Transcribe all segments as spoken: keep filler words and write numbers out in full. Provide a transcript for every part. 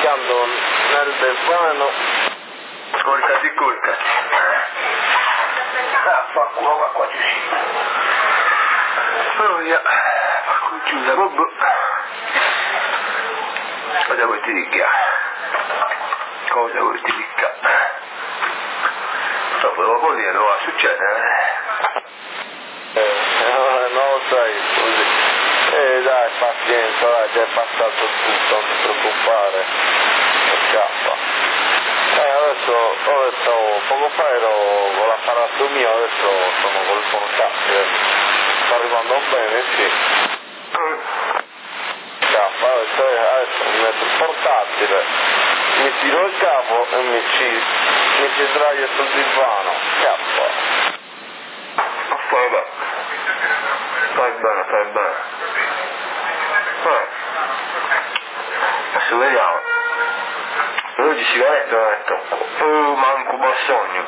stando nel divano. Coricati, coricati. Ah, fa culo, va qua giù. Oh, via. Ma qui chiusa, vabbè. Cosa vuoi ti dica? Cosa vuoi ti dica? Dopo dopo dire cosa succede, eh? Eh, no, non lo sai, così. Eh, dai, pazienza, dai, già è passato tutto, non ti preoccupare. Scappa. Eh, adesso, adesso, poco fa ero con l'apparato mio, adesso sono col portatile. Sto arrivando bene, sì. Scappa, adesso, adesso mi metto il portatile, mi tiro il capo e mi ci, mi ci sdraio sul divano. Scappa. Fai bene, fai bene, fai bene. Eh. Adesso vediamo. Oggi sigaretta ho detto, oh, manco un sogno.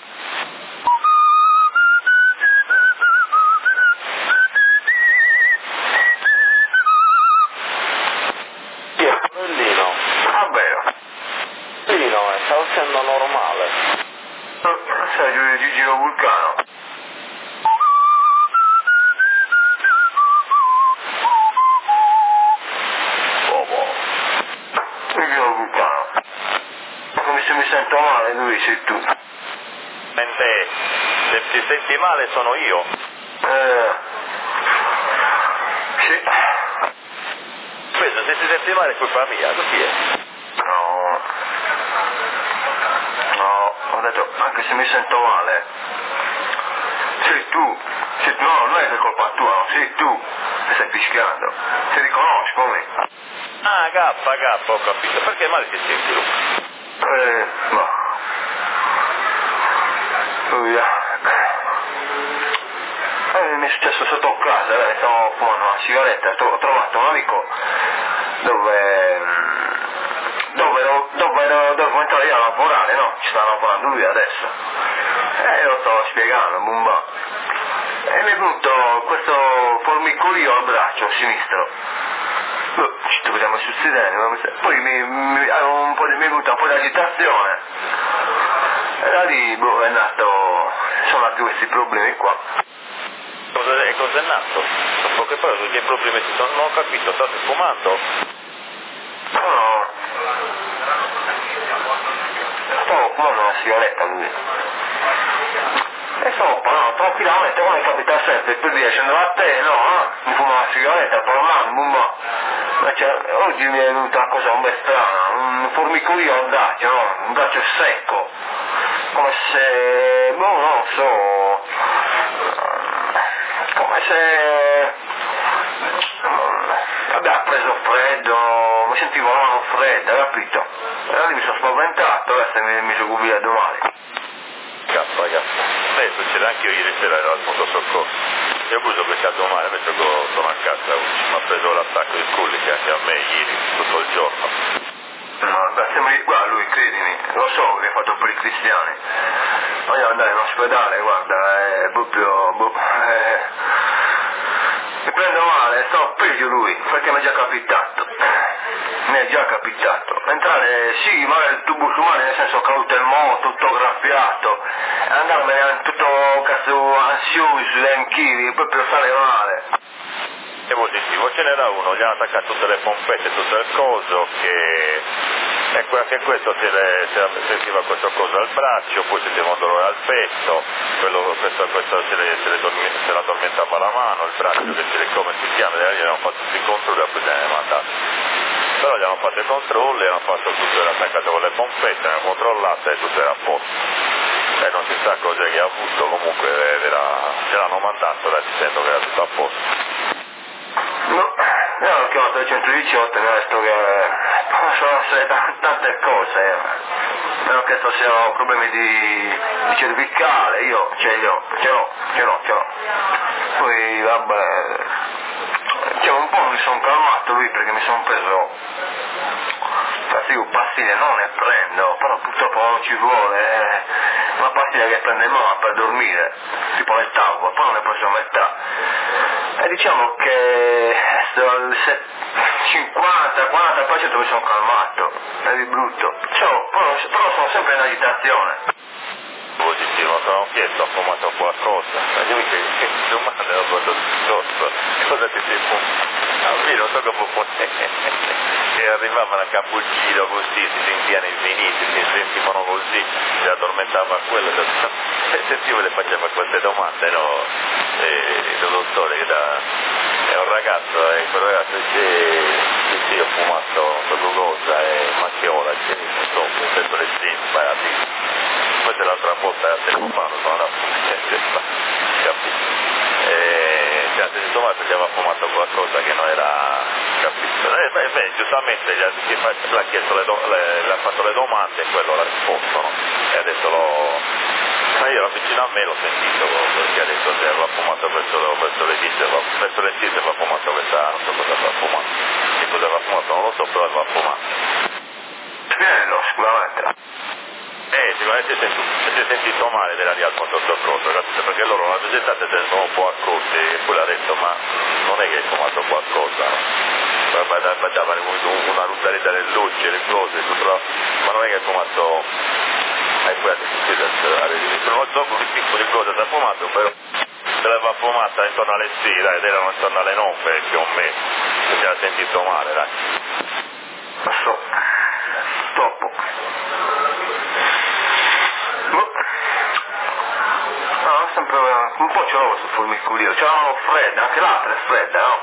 Chi è? Bellino. Ah, vero. Bellino, eh, sta facendo normale. Eh, sai, Gi- Gigino Vulcano. Gigino Vulcano. Come se mi sento male, lui sei tu. Mentre se ti senti male sono io. Eh. Sì. Questo se ti senti male è colpa mia, così è. No. No, ho detto, anche se mi sento male. Sei tu. Sei tu, no, non è che è colpa tua, no, sei tu che stai fischiando. Ti riconosco me. Ah, K, K, ho capito. Perché male ti senti, Luca? Eh, no. Oh, via. Eh, mi è successo sotto casa, eh, stavo fumando una sigaretta, ho trovato un amico dove, dove, dove, dove devo entrare io a lavorare, no? Ci sta lavorando lui adesso. E io lo stavo spiegando, bumba. E mi è venuto questo formicolio al braccio sinistro. Boh, ci troviamo sul sedere, poi mi, mi, un po' di, mi è venuta un po' di agitazione. E da lì, boh, è nato, sono nati questi problemi qua. Cosa, cosa è nato? Dopo che poi che problemi ci sono? Non ho capito, state fumando? No, no. Stavo fumando una sigaretta lui. E stavo parlando tranquillamente, come capita sempre, per dire scendeva a te, no, no, mi fumo una sigaretta, parlando, bumba. Invece oggi mi è venuta una cosa un po' strana, un formicolio al braccio, no? Un braccio secco. Come se, boh, non lo so, come se abbia preso freddo, mi sentivo la mano fredda, capito? E allora mi sono spaventato, adesso mi, mi sono gubidato domani. K, K. Eh, succede anche io ieri sera ero al pronto soccorso. Io ho avuto questa domani, invece sono a casa oggi. Mi ha preso l'attacco di cullica anche a me ieri, tutto il giorno. No, grazie, mi... guarda lui, credimi, lo so che hai fatto per i cristiani. Voglio andare in ospedale, guarda, è proprio... Boh, è... mi prendo male, sto peggio lui, perché mi è già capitato. Mi è già capitato. Entrare, sì, magari il tubo umano, nel senso caduto il moto, tutto graffiato, e andarmene tutto cazzo ansioso, anch'io, proprio stare male. È positivo, ce n'era uno, gli hanno attaccato tutte le pompette, tutto il coso, che ecco anche questo se, le, se sentiva questo coso al braccio, poi sentiva un dolore al petto, quello, questo, questo se, le, se, le dormi, se la addormentava la mano, il braccio che se le come si chiama, gli hanno fatto tutti i controlli e poi gli hanno mandato. Però gli hanno fatto i controlli, hanno fatto tutto, era attaccato con le pompette, hanno controllato e tutto era a posto. E non si sa cosa che ha avuto, comunque era, ce l'hanno mandato, dai, dicendo che era tutto a posto. No, io ho chiamato il centodiciotto e mi ha detto che possono essere t- tante cose, eh. Mi hanno chiesto se ho problemi di, di cervicale, io ce li ho, ce l'ho, ce l'ho, ce l'ho. Poi vabbè, cioè un po' mi sono calmato lui perché mi sono preso, infatti io pastiglie non ne prendo, però purtroppo non ci vuole, eh. Una pastiglia che prende mamma per dormire, tipo le tavole, poi non ne ho preso metà. E diciamo che se, cinquanta quaranta per cento mi sono calmato, è di brutto, cioè, però, però sono sempre in agitazione. Positivo, sono chiesto, ho fumato qualcosa, ma io che, che domanda ho fatto discorso, cosa ti sei fumato? Ah, io non so come può che arrivavano a cappuccino così, si sentivano infiniti, si sentivano così, si addormentava quello, e sentivo le faceva queste domande, no? E il dottore che da, è un ragazzo, e quel ragazzo dice, sì sì ho fumato qualcosa, e ma che ora? Dice, non so, ho preso le stimpe, poi l'altra volta a telefono sono andato capito? E cioè, sentito male perché aveva fumato qualcosa che non era capito? E beh, beh giustamente gli ha, gli ha chiesto le, do, le, le ha fatto le domande e quello l'ha risposto, no? E adesso lo ma io ero vicino a me, l'ho sentito perché ha detto se aveva fumato verso, verso le dieci, verso le dieci aveva fumato questa, non so cosa aveva fumato, che cosa aveva fumato non lo so, però aveva fumato. Spiegalo, sicuramente. Eh, sicuramente si è sentito male della lì al pronto soccorso, capito? Perché loro la visitate se ne sono un po' accorti e poi l'ha detto ma non è che hai fumato qualcosa, no? Facevano una ruzzaretta delle luci, le cose, tutto, ma non è che hai fumato, e poi ha detto non so che tipo di cosa si è fumato, però se l'aveva fumata intorno alle sei, dai, ed erano intorno alle nove più o meno, si era sentito male, dai. Lo so, troppo. No, sempre un po' ce l'ho sul formicolio, ce l'hanno fredda, anche l'altra è fredda, no?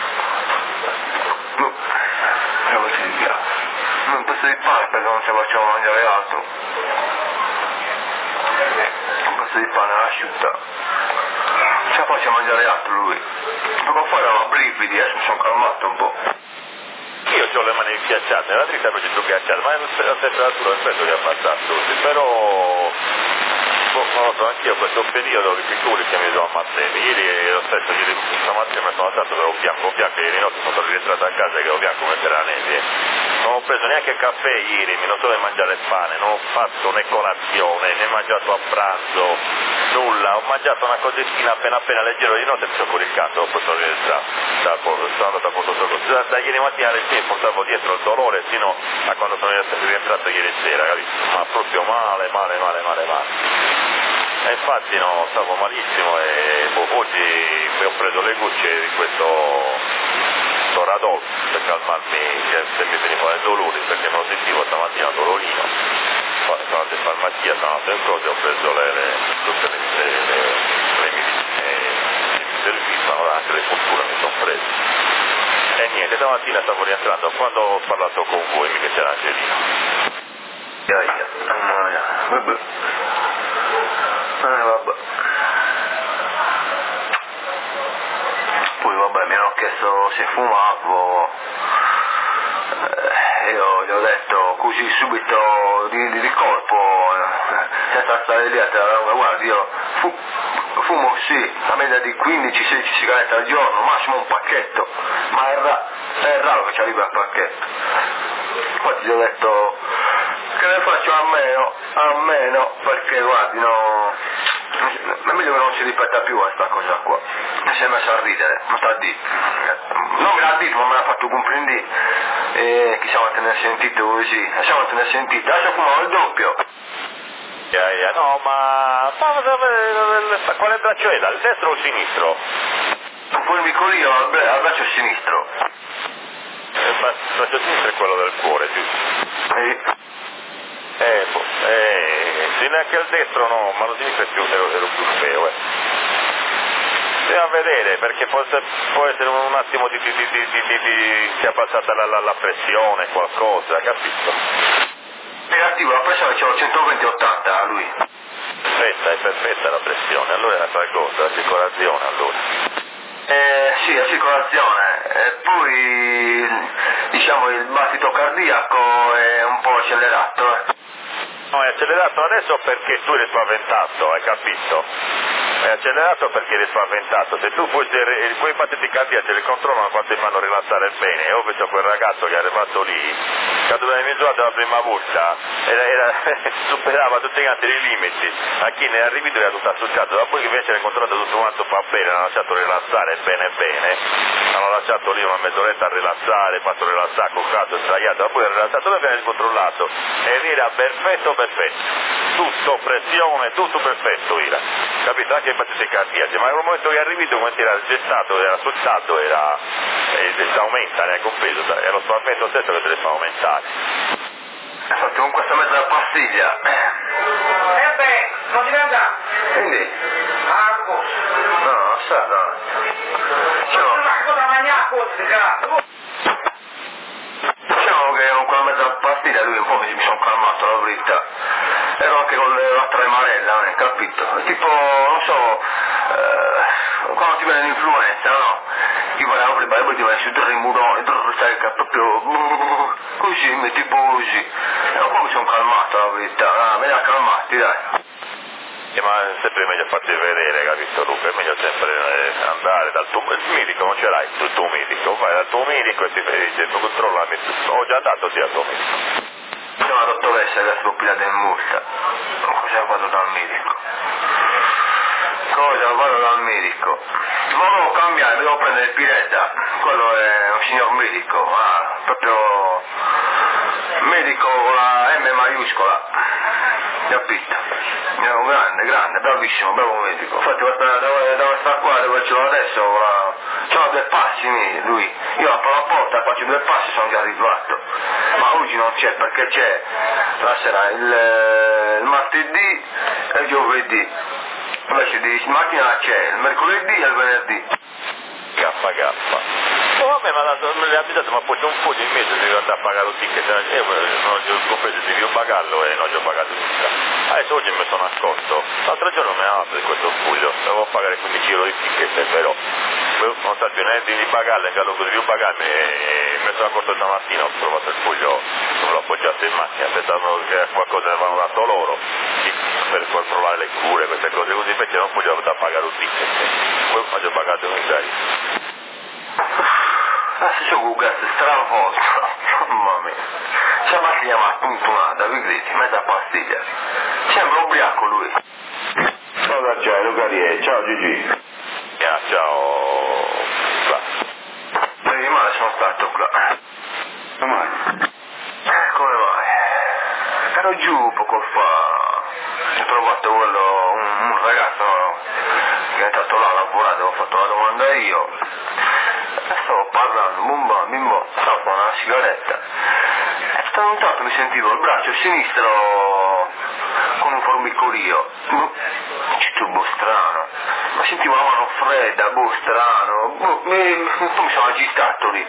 No, come si dice? Un pezzo di pane perché non ci facciamo mangiare altro. Un pezzo di pane asciutta. Ce la faccia mangiare altro lui. Poco fa erano brividi, adesso mi sono calmato un po'. Io ho le mani ghiacciate, la dritta poi ci sono ghiacciate, ma la temperatura rispetto che ha passato tutti, però non lo so, anch'io questo periodo di piccoli che mi sono ammazzati, ieri lo stesso, ieri stamattina mi sono alzato che ero bianco bianco, ieri notte sono rientrato a casa che ero bianco come per la neve, non ho preso neanche caffè ieri, mi non so di mangiare il pane, non ho fatto né colazione, né mangiato a pranzo, nulla, ho mangiato una cosettina appena appena leggero di notte e mi sono coricato, poi sono rientrato, sono andato a posto soccorso, da ieri mattina alle sei portavo dietro il dolore fino a quando sono rientrato ieri sera, capito? Ma proprio male, male, male, male, male. E infatti no, stavo malissimo e boh, oggi mi ho preso le gocce di questo Toradol per calmarmi che se mi venivano i dolori perché me lo sentivo stamattina dolorino. Sono andato in farmacia, sono andato in cose, ho preso le, le, tutte le, le, le, le medicine che mi servivano, anche le punture mi sono prese. E niente, stamattina stavo rientrando, quando ho parlato con voi mica c'era Angelino. Gaia, mamma mia, vabbè. Eh, vabbè. Poi vabbè mi hanno chiesto se fumavo, eh, io gli ho detto così subito di, di, di colpo, eh, senza stare lì a te, guarda io fu, fumo sì, a media di quindici sedici sigarette al giorno, massimo un pacchetto, ma è, ra- è raro che ci arrivi al pacchetto. Infatti gli ho detto che ne faccio a meno, a meno, perché guardi no, è meglio che non si ripeta più questa cosa qua. Mi si è messo a ridere, non sta a dire, non me l'ha detto ma me l'ha fatto comprendere, e chissà quanto ne ha sentito così, chissà quanto ne ha sentito, adesso fumavo il doppio. Yeah, yeah. No ma quale braccio è? Dal destro o il sinistro? Un formicolio al, bra- al braccio sinistro. Il braccio sinistro è quello del cuore, giusto? E... Eh, boh, eh, se neanche il destro no, ma lo sinistro è più, ero, ero più feo, eh. Bisogna vedere, perché forse può essere un attimo di, di, di, di, di, di, di sia passata la, la, la pressione, qualcosa, capito? Negativo, la pressione c'era centoventi ottanta a lui. Perfetta, è perfetta la pressione, allora è un'altra cosa, la circolazione allora. Eh, sì, la circolazione, e poi diciamo il battito cardiaco è un po' accelerato, eh. No, è accelerato adesso perché tu eri spaventato, hai capito? È accelerato perché eri spaventato, se tu fossi, quei battiti cardiaci li controllano quando ti fanno rilassare bene, io vedo quel ragazzo che è arrivato lì, quando l'hai misurato la prima volta, era, era, superava tutti gli altri limiti, a chi ne è arrivato era tutto associato, dopo che invece l'hai controllato tutto quanto fa bene, l'ha lasciato rilassare bene bene, hanno lasciato lì una mezz'oretta a rilassare, fatto rilassare col caso sdraiato, poi ha rilassato e viene controllato ed era perfetto perfetto, tutto pressione, tutto perfetto era, capito? Anche i battiti cardiaci, ma nel momento che è arrivato come era gestato, era succiato, era eh, si aumenta, ne hai compreso, è lo spavento stesso che deve aumentare. Infatti con questa mezza pastiglia. Eh beh, non ti venga. Quindi? Ah, cosa? No, sa, no. Diciamo, Ma che cosa mangiare, cosa, cazzo? diciamo che con quella mezza pastiglia lui un po' mi, mi sono calmato, la verità. Ero anche con la tremarella, non hai capito? Tipo, non so, eh, quando ti viene l'influenza, no? Ti vai a aprire, poi ti vai su tre muroni, sai che proprio così, tipo così. E un po' mi sono calmato, la verità. Ah, me li ha calmati, dai. Eh, ma è sempre meglio farti vedere, capito Luca? È meglio sempre eh, andare dal tuo il medico, non ce l'hai il tuo medico, vai dal tuo medico e ti dice, controllami, ho già dato sì al tuo medico. C'è una dottoressa che è stupida in multa. Cosa vado dal medico? Cosa vado dal medico? Ma devo cambiare, devo prendere il Piretta. Quello è un signor medico, ma proprio medico con la M maiuscola. Capito? È un grande, grande, bravissimo, bravo medico. Infatti guarda, dove, dove sta qua, dove ce l'ho adesso, la... c'ho due passi lui. Io apro la porta, faccio due passi, sono già arrivato. Ma oggi non c'è perché c'è la sera il, il martedì e il giovedì. Invece di mattina c'è il mercoledì e il venerdì. K K. Oh, vabbè, ma la, me l'ha abitato, ma poi c'è un po' di mese devi andare a pagare il ticket, io non ho compreso, devi pagarlo e non ho pagato nulla. Adesso oggi mi sono accorto, l'altro giorno mi ha preso questo spuglio, devo pagare quindici euro di ticket, però non sta più niente di pagarlo, in caso che devo pagarmi e mi sono accorto stamattina, ho provato il spuglio, non l'ho appoggiato in macchina, pensavo che qualcosa ne avevano dato loro per controllare le cure, queste cose così, invece non potevo da pagare un ticket, poi ho pagato un sei. Adesso c'ho questo stravolto, mamma mia. C'è mai chiamato puntunata, vi credi, mezza pastiglia. Sembra ubriaco lui. Cosa c'è, Lucarie? Ciao Gigi. Yeah, ciao. Qua. Ieri male sono stato qua. Come mai? Eh, come mai? Ero giù poco fa. Ho trovato quello, un, un ragazzo che è entrato là a lavorare, ho fatto la domanda io. Stavo parlando, bumba, bimbo, stavo con una sigaretta. E stavo un tratto mi sentivo il braccio sinistro con un formicolio. C'è boh strano. Ma sentivo la mano fredda, boh strano. Boh, mi, mi sono agitato lì.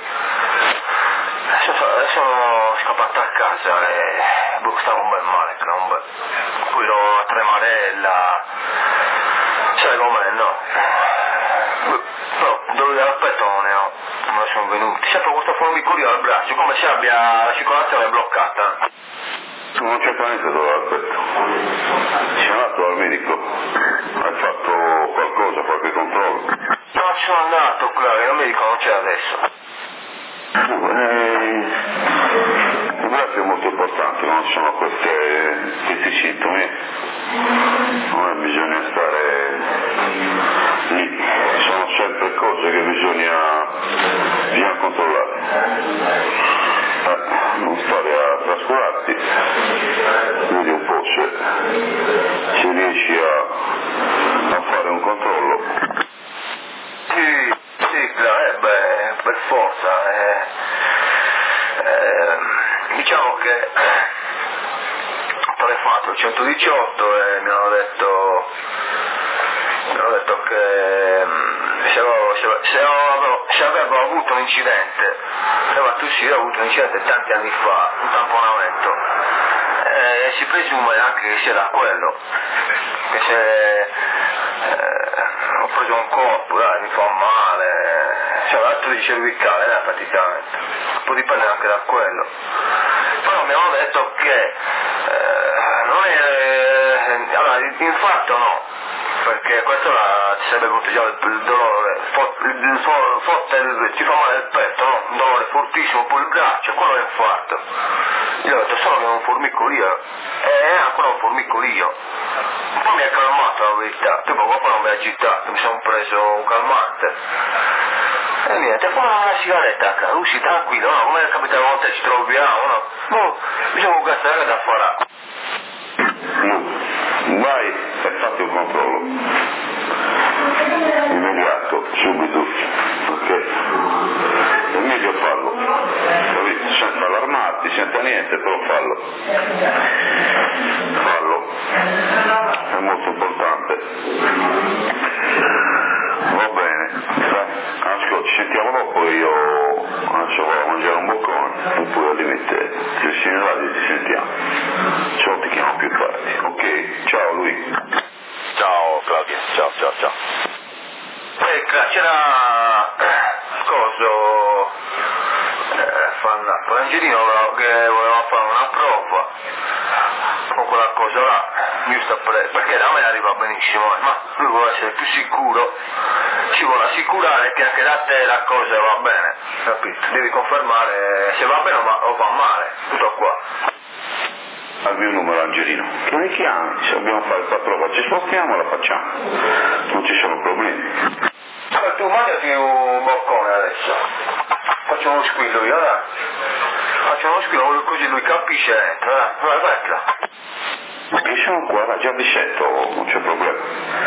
Adesso sono scappato a casa e boh, stavo un bel male, un bel. Poi l'ho a tremarella. Sai com'è, no? Però dove l'aspetto non ne ho, non ne sono venuti. Sempre questo formicolio al braccio, come se abbia la circolazione bloccata. Non c'è niente dove l'aspetto. Sei andato al medico? Hai fatto qualcosa, qualche controllo? No, ci sono andato, claro, il medico non c'è adesso. Eh, il braccio è molto importante, non ci sono queste, questi sintomi. Non è bisogna stare lì, sono sempre cose che bisogna, bisogna controllare. Eh, non stare a trascurarti, vedi un po' se, se riesci a, a fare un controllo. Sì, sì, claro, eh, beh, per forza. Eh, eh, diciamo che ho telefonato il centodiciotto e mi hanno detto mi hanno detto che se avevo, se, se avevo, se avevo avuto un incidente, se avevo tossire, ho avuto un incidente tanti anni fa, un tamponamento, e si presume anche che sia da quello, che se eh, ho preso un colpo, dai, mi fa male, cioè l'altro di cervicale, dai, praticamente, può dipendere anche da quello. Però mi hanno detto che eh, non è, eh, allora l'infarto no, perché questo là ci sarebbe avuto già il, il dolore, il, il, forte, il, ci fa male il petto, no? Un dolore fortissimo, poi il braccio, quello è infarto. Io ho detto solo che è un formicolio, è ancora un formicolio. poi mi ha calmato la verità, poi poco dopo non mi ha agitato, mi sono preso un calmante. E niente, fumavo una sigaretta a casa, così tranquillo, no? Come capita una volta ci troviamo, no? Boh, diciamo che questa è da fare. No, vai e fatti un controllo. Immediato, subito, ok? È meglio farlo, capito? Senza allarmarti, senza niente, però fallo. Fallo. È molto importante. Va bene, ascolta, ci sentiamo dopo, io adesso vado a mangiare un boccone, e poi al limite se si in radio ci sentiamo. Ciao, ti chiamo più tardi, ok? Ciao lui. Ciao Claudia, ciao ciao ciao. Eh, c'era coso eh, fannato l'Angelino che voleva fare una prova con quella cosa là, giusto per, perché da me arriva benissimo, ma lui vuole essere più sicuro, ci vuole assicurare che anche da te la cosa va bene, capito? Devi confermare se va bene o va, o va male, tutto qua. Al mio numero Angelino, che mi chiami, se dobbiamo fare questa prova ci spostiamo e la facciamo, non ci sono problemi. Ma tu mangiati un boccone adesso, facciamo uno squillo io, dai, facciamo uno squillo così lui capisce dentro, dai, vai, vai. Io sono qua, va già avvisetto, non c'è problema.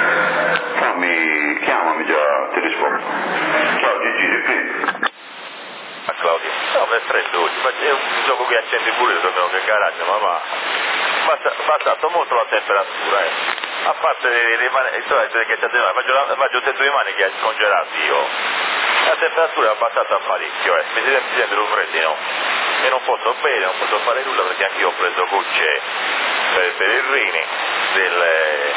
Fammi, chiamami già, ti rispondo. Ciao Gigi, riprendi. A Claudia, no, per freddo oggi, ma è un gioco che accende pure, dobbiamo che garage, ma va. Basta, basta molto la temperatura, eh. A parte le, le mani, che faccio, faccio tutte le mani che ha congelato io. La temperatura è abbassata parecchio, eh. Mi sembra, mi sembra un freddo, no? E non posso bere, non posso fare nulla perché anche io ho preso gocce per, per il rene, del eh,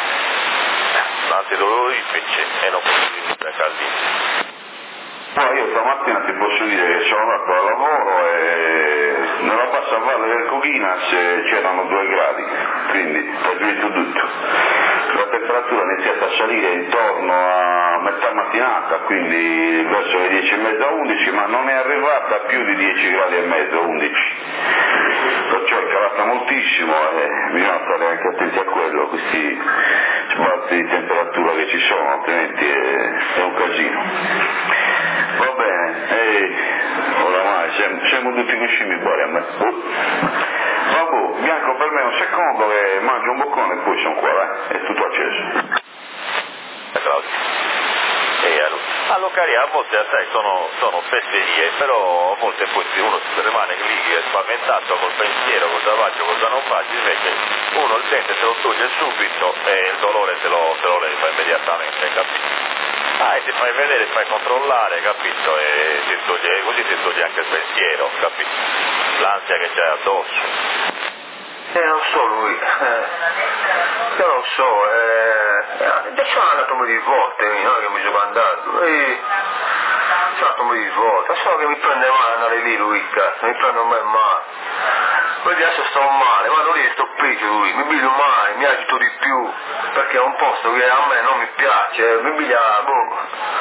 antidolorifici e non posso dire caldissimo. Poi io stamattina ti posso dire che sono andato al lavoro e nella bassa valle del Coghinas c'erano due gradi, quindi è giunto tutto. La temperatura è iniziata a salire intorno a metà mattinata, quindi verso le dieci e mezza undici, ma non è arrivata a più di dieci gradi e mezzo, undici. Perciò è calata moltissimo e bisogna stare anche attenti a quello, questi sbalzi di temperatura che ci sono, altrimenti è, è un casino. Va bene, ehi, oramai siamo, siamo tutti vicini qua a me. Uh. Vabbè, Bianco, per me un secondo e mangio un boccone e poi sono qua, eh? È tutto acceso. Claudio. E allora, allora cari, a volte sai, sono, sono fesserie, però a volte poi uno rimane lì spaventato col pensiero, cosa faccio, cosa non faccio, invece uno il dente se lo toglie subito e il dolore se lo, se lo leva immediatamente, capito? Ah, e ti fai vedere, fai controllare, capito? E ti toglie, così ti toglie anche il pensiero, capito? L'ansia che c'è addosso. Eh, non so lui, eh, io non so, eh, già sono andato un po' di volte, non è che mi sono andato, e sono andato un po' di volte, so che mi prende male andare lì lui, cazzo, mi prende un bel male, poi adesso sto male, vado lì e sto peggio lui, mi biglio male, mi agito di più, perché è un posto che a me non mi piace, mi biglia, boh,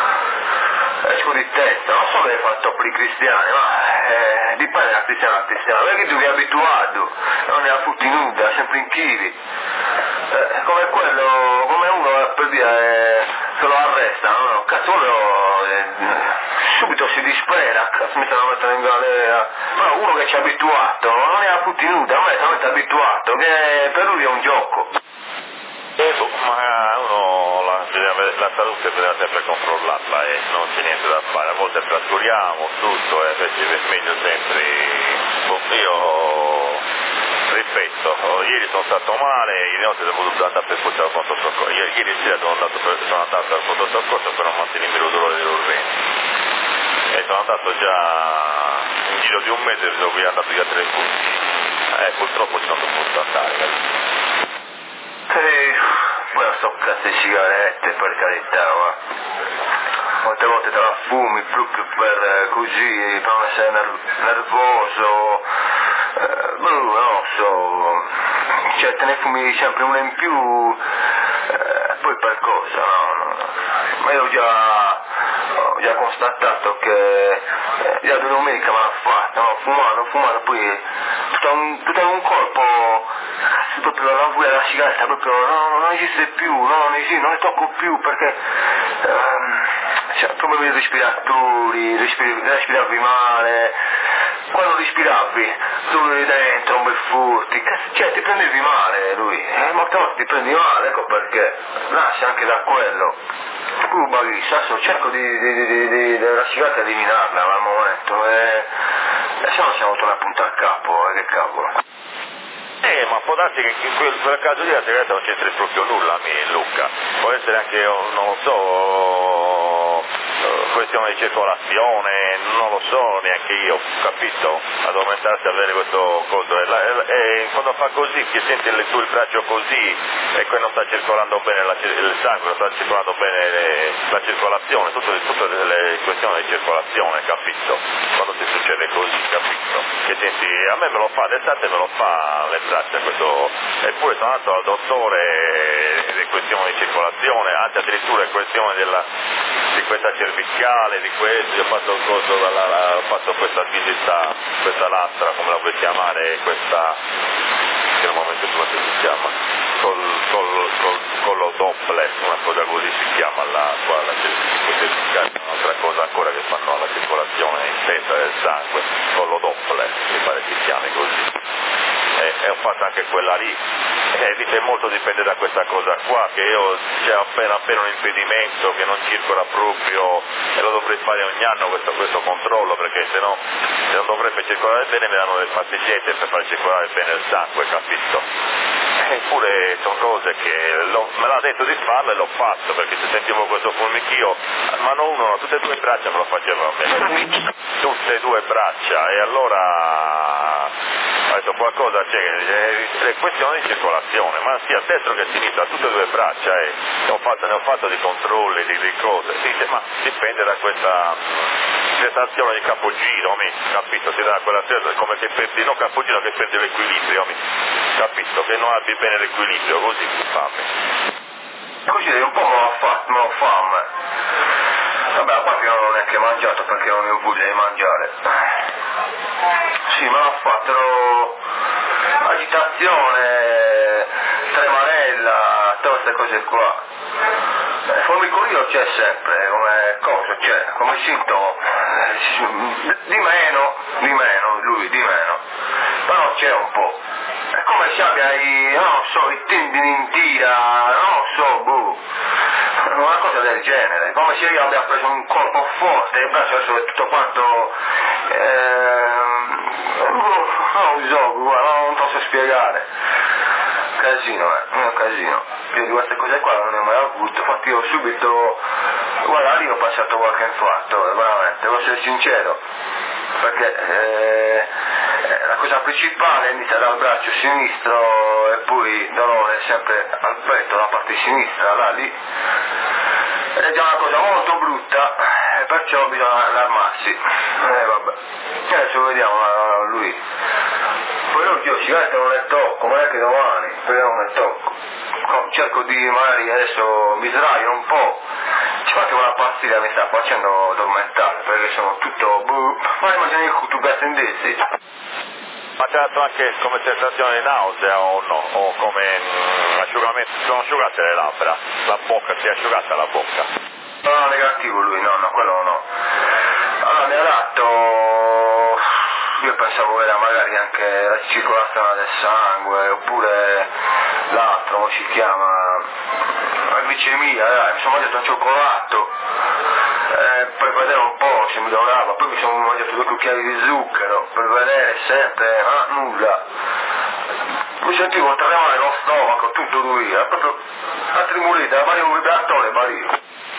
esco di testa, non so che hai fatto per i cristiani, ma eh, dipende da cristiano a cristiano, perché tu sei abituato, non ne ha tutti nuda, sempre in chili, eh, come quello, come uno per dire eh, se lo arrestano, no? Cazzo uno eh, subito si dispera, cazzo mi stanno mettendo in galera, però uno che ci è abituato, non ne ha tutti nuda, a me sono abituato, che per lui è un gioco. Eh, ma uno la, la salute bisogna sempre controllarla e non c'è niente da fare, a volte trascuriamo tutto e invece è meglio sempre. Io ripeto, ieri sono stato male, ieri notte sono dovuto andare per portare al pronto soccorso, ieri, ieri sera sono andato, per, sono andato al pronto soccorso per non mantenermi il dolore dell'urgenza e sono andato già in giro di un mese, sono qui andato via tre punti e purtroppo ci sono dovuto andare, capito? E poi non sto cazzo di sigarette, per carità, ma molte volte te la fumi più che per eh, così, per non essere ner- nervoso, eh, non lo so, cioè te ne fumi sempre una in più, eh, poi per cosa, no, no, no. Ma io ho già, ho già constatato che eh, già due domenica me l'ha fatta, no, fumando, fumando, poi tutto un, tutto un colpo, proprio la voglia della sigaretta, proprio no, non esiste più, no, non esiste, non ne tocco più perché ehm, cioè, come vedi respiratori, respiri, respiravi male, quando respiravi dovevi dentro un bel furti, cioè ti prendevi male lui, eh, molte volte ti prendi male, ecco perché nasce anche da quello. Uh, Baghi, adesso cerco di, di, di, di, di la sigaretta eliminarla al momento e, e se no siamo tornati a punta a capo, eh, che cavolo. Eh, ma può darsi che in quel, quel caso lì la sigaretta non c'entri proprio nulla, mi Luca. Può essere anche, non lo so, questione di circolazione, non lo so neanche io, capito? Addormentarsi, avere questo coso. E, la, e quando fa così, che senti il, tu il braccio così e poi non sta circolando bene la, il sangue, non sta circolando bene le, la circolazione, tutte, tutte le questioni di circolazione, capito? Quando ti succede così, capito? Che senti, a me me lo fa, d'estate me lo fa le braccia questo, eppure sono andato al dottore, le questioni di circolazione, anzi addirittura le questioni della, di questa cervicale, di questo, io ho fatto, il coso, la, la, la, ho fatto questa visita, questa lastra, come la vuoi chiamare, questa, che al momento come si chiama, col, col, col, collo Doppler, una cosa così si chiama la, qua, la cervicale, un'altra cosa ancora che fanno alla circolazione intensa del sangue, collo Doppler, mi pare si chiami così. E, e ho fatto anche quella lì, e dite molto dipende da questa cosa qua, che io c'è appena appena un impedimento che non circola proprio e lo dovrei fare ogni anno questo, questo controllo, perché se no se non dovrebbe circolare bene mi danno delle pasticette per far circolare bene il sangue, capito? Eppure sono cose che lo, me l'ha detto di farlo e l'ho fatto, perché se sentivo questo formichio, ma non uno, no, tutte e due braccia me lo faceva a me, tutte e due braccia, e allora ho detto qualcosa c'è, è questione di circolazione, ma sia a destra che a sinistra, tutte e due braccia, e ne ho fatto, ne ho fatto di controlli, di, di cose, dice, ma dipende da questa sensazione di capogiro, mi, capito, ti dà quella sensazione come che perdi, non capogiro, che perdi l'equilibrio, mi, capito, che non abbi bene l'equilibrio, così si fa, mi. Così un po' me l'ho fatto, me l'ho fame, vabbè, a parte che non ho neanche mangiato perché non ne ho voglia di mangiare. Sì, me l'ho fatto agitazione, tremarella, tutte queste cose qua. Il formicolio c'è sempre, come cosa c'è, come sintomo, di meno, di meno, lui, di meno, però c'è un po'. È come se abbia i, non so, i tendini in tira, non so, boh, una cosa del genere, come se io abbia preso un colpo forte, il braccio adesso è tutto quanto, ehm, non so, guarda, non posso spiegare, casino, eh, un casino, io di queste cose qua non ne ho mai avuto, infatti io subito, guarda, lì ho passato qualche infarto, veramente, devo essere sincero, perché eh, la cosa principale è iniziare dal braccio sinistro e poi dolore sempre al petto, la parte sinistra, là lì, è già una cosa molto brutta, e perciò bisogna allarmarsi, eh vabbè, e adesso vediamo uh, lui, poi oggi io sigaretta non ne tocco, ma neanche domani, perché non ne tocco, cerco di magari adesso mi sdraio un po', ci faccio una pastiglia mi sta facendo addormentare, perché sono tutto, buh, ma immagini che tu gassi in dessi. Ma c'è dato anche come sensazione di nausea o no? O come mh, asciugamento, sono asciugate le labbra, la bocca, si è asciugata la bocca? No, no, negativo lui, no, no, quello no. Allora mi ha dato, io pensavo che era magari anche la circolazione del sangue, oppure l'altro, come si chiama, la glicemia, dai, mi sono mangiato un cioccolato, eh, per vedere un po' se mi dorava, poi mi sono mangiato due cucchiai di zucchero, per vedere sempre, ma nulla. Mi sentivo tremare lo stomaco, tutto lui, era proprio a tremolita, ma un vibratore, Mario.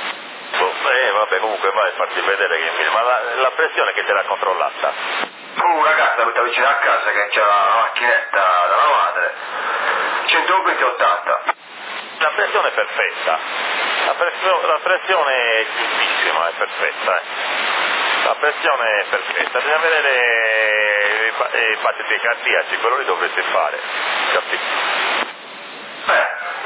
Eh vabbè, comunque vai a farti vedere che ma la, la pressione che te l'ha controllata? Un ragazzo abita vicino a casa che c'ha la macchinetta della madre, centoventi ottanta. La pressione è perfetta, la, pressio, la pressione è giustissima, è perfetta, eh. La pressione è perfetta, bisogna vedere i battiti cardiaci, quello li dovreste fare, capito? Beh,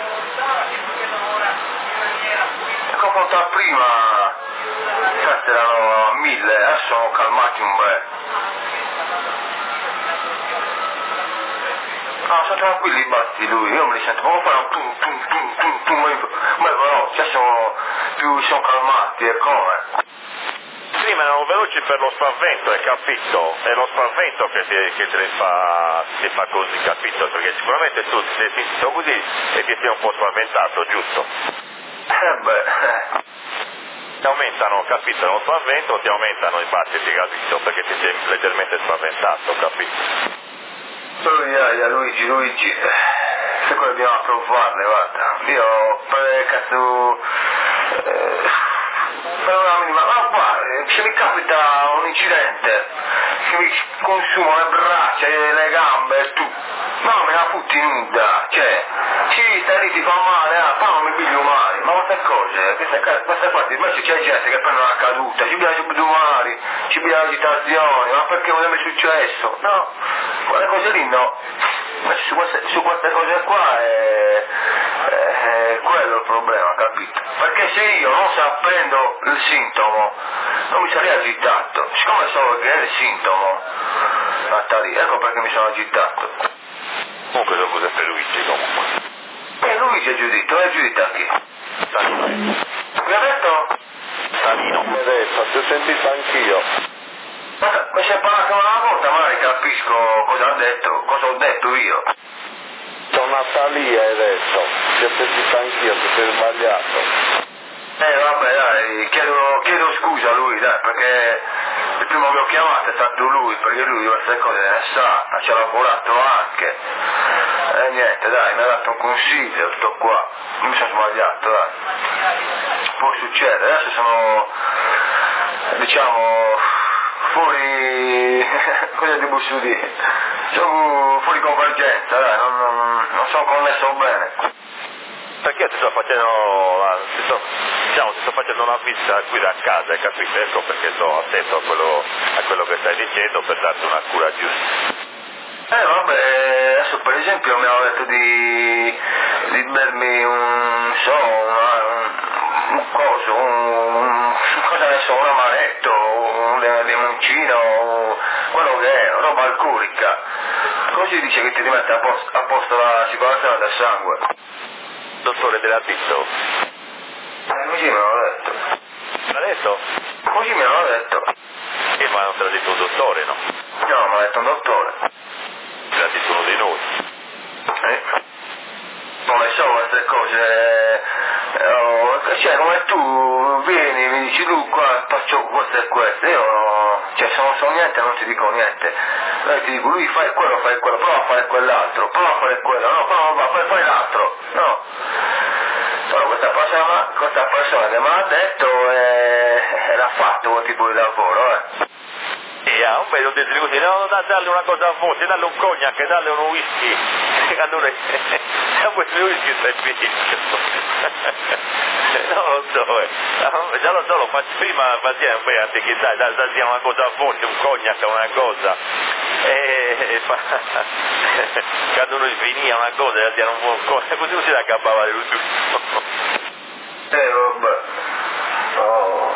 in confronto a prima, certo erano a mille, adesso sono calmati un bel. No, sono tranquilli i batti lui, io me li sento come fare un tum tum tum tum tum, ma però cioè sono più sono calmati e come? Sì, ma erano veloci per lo spavento, hai capito? È lo spavento che ti, che te li fa, ti fa così, capito? Perché sicuramente tu ti sei sentito così e ti sei un po' spaventato, giusto? Eh beh... Ti aumentano, capito? Lo spavento, ti aumentano i battiti, capito? Perché ti sei leggermente spaventato, capito? Luigi, Luigi, Luigi, se quello dobbiamo provarle, guarda, io per cazzo, eh, per una minima, ma guarda, se mi capita un incidente, che mi consumo le braccia, le gambe e tu, no, me la putti nuda, cioè, sì, stai lì, ti fa male, ah, poi non mi pigli umani, ma queste cose, queste, queste qua, invece c'è gente che prende una caduta, ci piace subdomani, ci piace agitazioni, ma perché non è successo? No, quelle cose lì no, su queste, su queste cose qua è, è quello il problema, capito? Perché se io non sapendo il sintomo non mi sarei agitato, siccome so che è il sintomo, Natalia, ecco perché mi sono agitato. Comunque dopo sempre Luigi comunque. E Luigi è giudito, è giudito chi? Salino. Mi ha detto? Salino. Mi ha detto, ti ho sentito anch'io. Ma mi si è parlato una volta, magari capisco cosa ha detto, cosa ho detto io. Sono Natalia, hai detto. Ti ho sentito anch'io, ti sei sbagliato. Eh vabbè dai, chiedo, chiedo scusa a lui dai, perché il primo che ho chiamato è stato lui, perché lui di queste cose ne sa, ci ha lavorato anche. E niente dai, mi ha dato un consiglio, tutto qua, mi sono sbagliato dai. Può succedere, adesso sono, diciamo, fuori, cosa ti posso dire? Sono fuori convergenza dai, non, non, non sono connesso bene. Perché io ti sto facendo, la, ti sto, diciamo, ti sto facendo una visita qui da casa, hai capito? Ecco perché sto attento a quello, a quello che stai dicendo per darti una cura giusta. Eh vabbè, adesso per esempio mi hanno detto di, di bermi un, so, una, un, un coso, un, un, cosa ne so, un amaretto, un limoncino, quello che è, roba alcolica. Così dice che ti rimette a posto, a posto la circolazione del sangue. Dottore te l'ha detto? Eh, così me l'hanno detto. L'ha detto? Così me l'hanno detto. Eh, ma non te l'ha detto un dottore, no? No, mi ha detto un dottore. Te l'ha detto uno di noi. Eh? Non le so queste cose, eh, oh, cioè come tu vieni, mi dici tu qua faccio questo e questo, io cioè se non so niente non ti dico niente, io ti dico lui fai quello, fai quello, prova a fare quell'altro, prova a fare quello, no, prova, fai, fai l'altro, no. Però questa persona, questa persona che mi ha detto eh, l'ha fatto quel tipo di lavoro, eh. E ah, un bello dire così, no, no, darle una cosa forte, darle un cognac, darle un whisky, allora, questo whisky stai benissimo, non lo so, eh. Già lo so, lo faccio prima, facciamo, poi anziché dai, dai, dai, una cosa forte, un cognac, una cosa, e, e fa, quando uno svinia una cosa, la diano un buon cognac, così non si la accappava di tutto. Eh, vabbè, oh.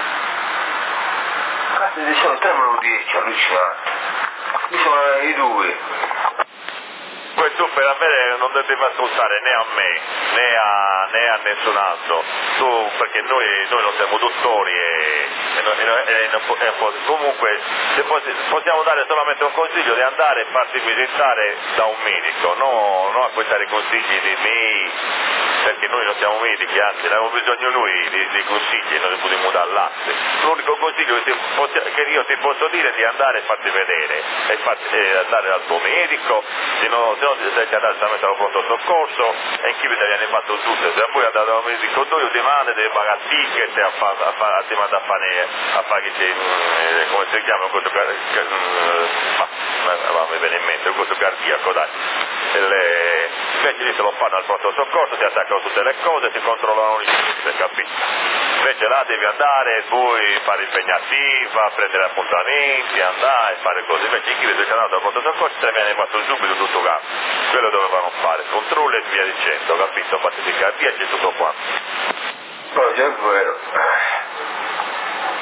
Cazzo, diciamo, te me lo dici, allucinante. Diciamo i due. Questo per avere non deve ascoltare né a me né a, né a nessun altro, tu, perché noi, noi non siamo dottori e, e, e, e, e comunque se possiamo dare solamente un consiglio di andare e farsi visitare da un medico, no, non acquistare consigli di me, perché noi non siamo medici, anzi abbiamo bisogno noi di, di consigli e noi dobbiamo darlasse. L'unico consiglio che, ti, che io ti posso dire è di andare e farti vedere e, farti, e andare dal tuo medico, se no, se no ti sei andare direttamente allo pronto soccorso e in chi ti viene fatto tutto, se poi andare dal medico due ti manda, devi pagare ticket a fa, a fa, ti manda a fare a fare che ti, come si chiama questo car, car, ma, ma mi viene in mente questo cardiaco dai. Le, invece lì se lo fanno al pronto soccorso, ti attaccano tutte le cose, ti controllano le capito? Invece là devi andare, poi fare impegnativa, prendere appuntamenti, andare, fare cose, invece chi sei andato al pronto soccorso te ne viene fatto subito tutto qua, quello dovevano fare, controllo e via dicendo, capito? Battiti cardiaci e tutto qua. Poi è vero.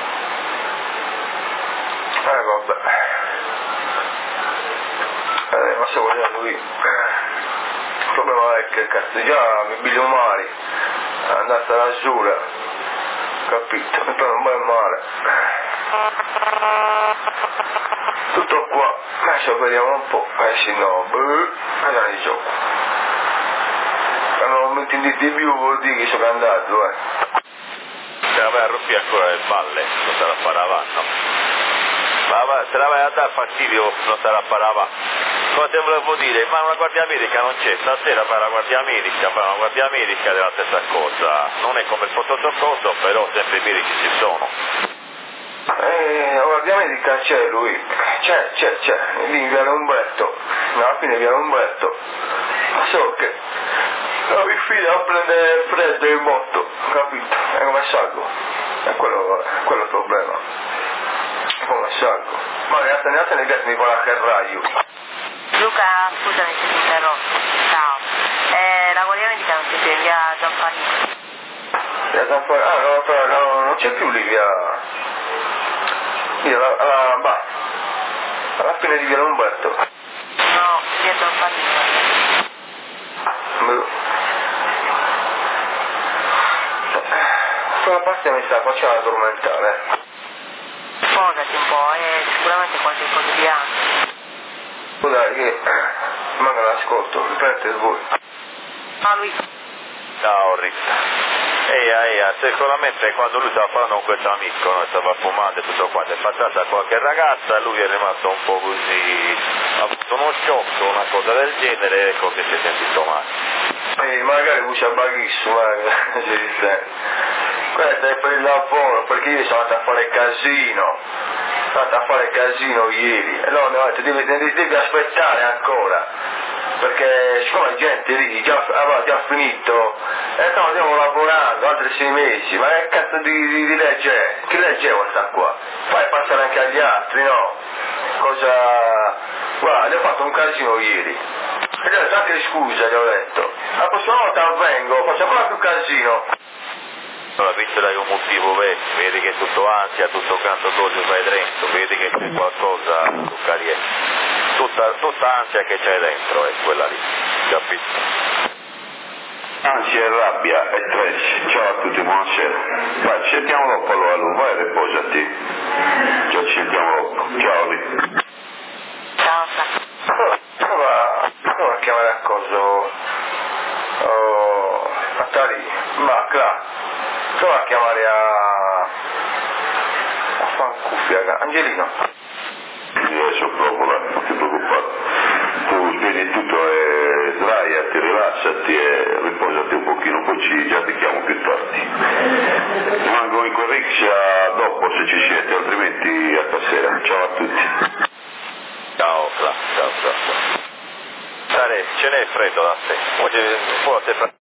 Eh vabbè. Eh. ma se vogliamo lui, il problema è che cazzo, già mi biglio male, è andata la giura, capito? Mi prendo un bel male. Tutto qua, adesso vediamo un po', eh sì no, beh, andiamo di gioco. Quando non metti in di più vuol dire che sono andato, eh. Se la vai a rompere ancora le balle, non sarà paravanno. Ma va, se la vai a dar fastidio, non sarà paravanno. Cosa te volevo dire? Ma una guardia medica non c'è, stasera fai la guardia medica, fai una guardia medica della stessa cosa. Non è come il pronto soccorso, però sempre i medici ci sono. Eh, la guardia medica c'è lui, c'è, c'è, c'è, lì in Viale Umberto, alla fine Viale Umberto. Ma so che la mi fila a prendere freddo in moto, capito? E come salgo? E quello, quello è il problema. Come salgo? Ma ragazzi, andate nei gatti mi vuole anche il raio. Luca, scusami se ti interrompo. Ciao. Eh, la guardia medica non c'è più, è via Gianfranco. Via Gianfranco? Ah, no, però no, non c'è più lì via... Via la... alla... bah. Alla fine di Via Umberto. No, via Gianfranco. Quella parte mi sta facendo addormentare. Sposati un po', è sicuramente qualche cosa di anno. Scusa, che manca l'ascolto, riprendete voi. Ah, lui. Ciao Rita. Eia, eia, sicuramente quando lui stava parlando con questo amico, no, stava fumando e tutto quanto, è passata qualche ragazza e lui è rimasto un po' così, ha avuto uno shock, una cosa del genere, ecco che si è sentito male. E magari uscia baghissimo, eh, si dice. Questo è per il lavoro, perché io sono andato a fare casino, sono andato a fare casino ieri, e allora mi ha detto devi, devi, devi aspettare ancora, perché siccome la gente lì già, aveva già finito, e no, stiamo lavorando altri sei mesi, ma che cazzo di, di, di legge è? Che legge è questa qua? Fai passare anche agli altri, no? Cosa... Guarda, gli ho fatto un casino ieri, e gli ho detto anche scusa, gli ho detto, la prossima volta avvengo, faccio ancora più casino. Allora, visto dai un motivo vero, vedi che è tutto ansia, tutto canto cose vai dentro, vedi che c'è qualcosa su carriera, tutta, tutta ansia che c'è dentro è quella lì, capito? Ansia e rabbia e stress. Ciao a tutti, buonasera. Vai, ci sentiamo dopo allora, Lu, vai e riposati. Ciao, ci sentiamo dopo. Ciao lì. Ciao, Prova, prova, prova a chiamare a coso, oh, a Tari, ma Cla, prova a chiamare a, a Fancuffia, Angelino. Adesso provo, là, non ti preoccupare. Tu spegni tutto e sdraiati, rilassati e riposati un pochino, poi ci, già ti chiamo più tardi. Rimango in quel rickshaw dopo se ci siete, altrimenti a stasera. Ciao a tutti. Ciao, ciao, ciao, ciao. Dai, ce n'è freddo da te. Poi, poi